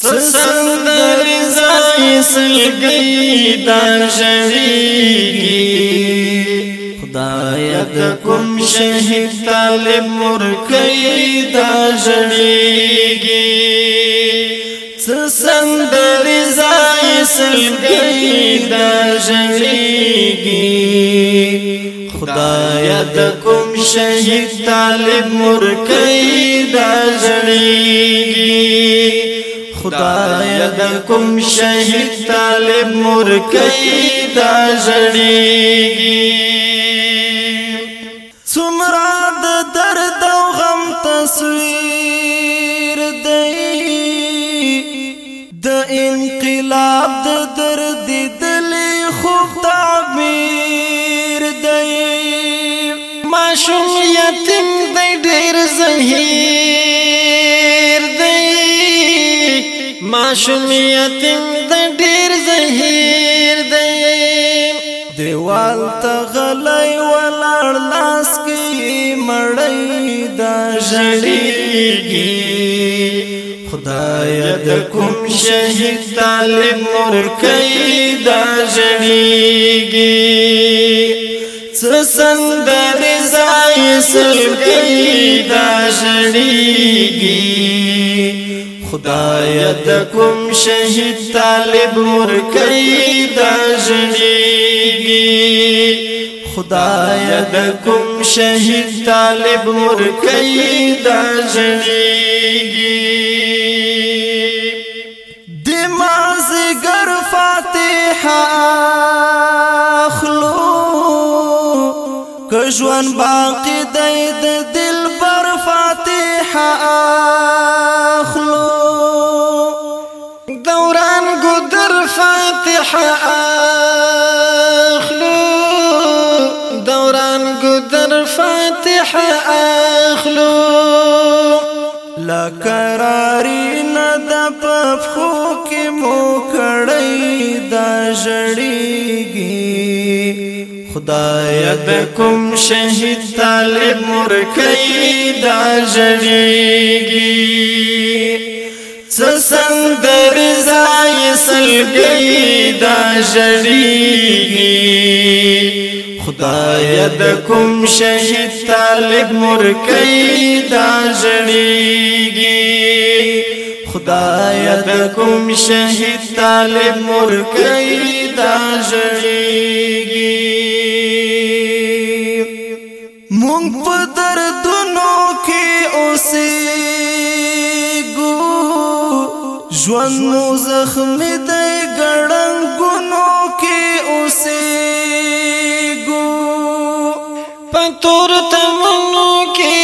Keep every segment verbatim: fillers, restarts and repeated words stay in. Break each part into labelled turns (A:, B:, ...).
A: سسند رضای سلگی دا جڑیگی خدای د کوم شهید طالب مرکی دا جڑیگی سسند رضای سلگی دا جڑیگی خدای د کوم شهید طالب مرکی دا جڑیگی خدای د کوم شهید طالب مرکی دا جڑیگی څومره د درد او غم تصویر دی د انقلاب د درد دلی خوب تعبیر دی ماشوم یتیم دی ډیر زهیر دی ماشوم یتیم دی ډیر زهیر دی دیوال ته غلی ولاړ لاس کې مړی دا ژړیږي خدای د کوم شهید طالب مرکی دا ژړیږي څه سندر رضای سلګي دا ژړیږي خدای د کوم شهید طالب مرکی دا ژړیږي خدای د کوم شهید طالب مرکی دا ژړیږي د مازیګر فاتحه اخلو که ژوند باقی دی د دلبر فاتحه اخلو دوران ګدر فاتحه اخلو دوران ګدر فاتحه اخلو لا قراری نه د پخو کې مو کړی دا ژړیږي خدای د کوم شهید طالب مرکی دا ژړیږي څه سندر رضای سلګي دا ژړیږي خدای د کوم شهید طالب مرکی دا ژړیږي خدای د کوم شهید طالب مرکی دا ژړیږي مونږ په دردونو کې اوسېږو ژوند مو زخمي دی ګړنګونو کې اوسېږو په تور تمنو کې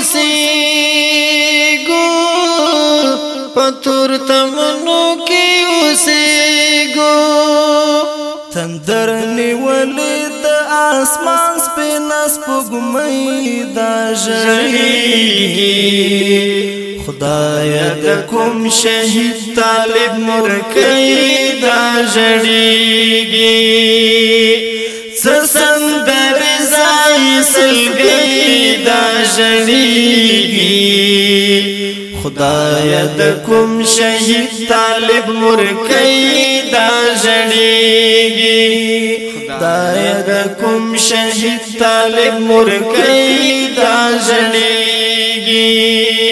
A: اوسېږو په تور تمنو کې اوسېږو تندر نیولې د اسمان سپین سپوږمۍ دا ژړیږي خدای د کوم شهید طالب مرکی دا ژړیږي څه سندر رضای سلګي دا ژړیږي خدای د کوم شهید طالب مرکی دا ژړیږي خدای د کوم شهید طالب مرکی دا ژړیږي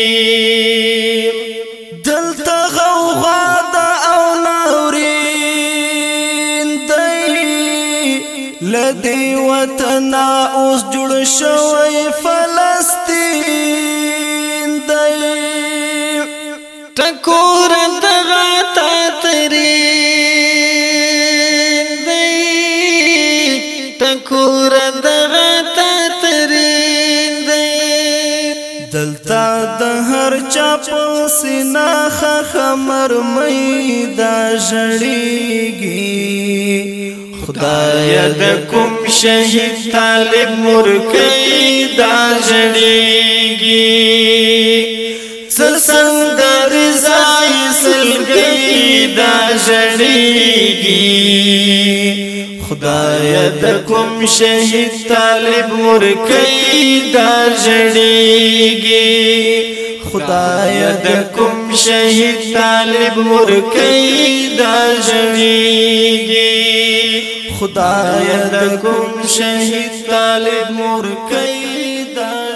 A: دلته غوغا ده او ناورین دی لدی وطن اوس جوړ شوی فلسطین دی ټکور دغه تا ترین دی ټکور دغه تا ترین دی دلته د هر چا په سینه خمر مې دا ژړیږي خدای د کوم شهید طالب مرکی دا ژړیږي څه سندر رضای سلګي دا ژړیږي خدای د کوم شهید طالب مرکی دا ژړیږي خدای د کوم شهید طالب مرکی دا جړیږي خدای د کوم شهید طالب مرکی دا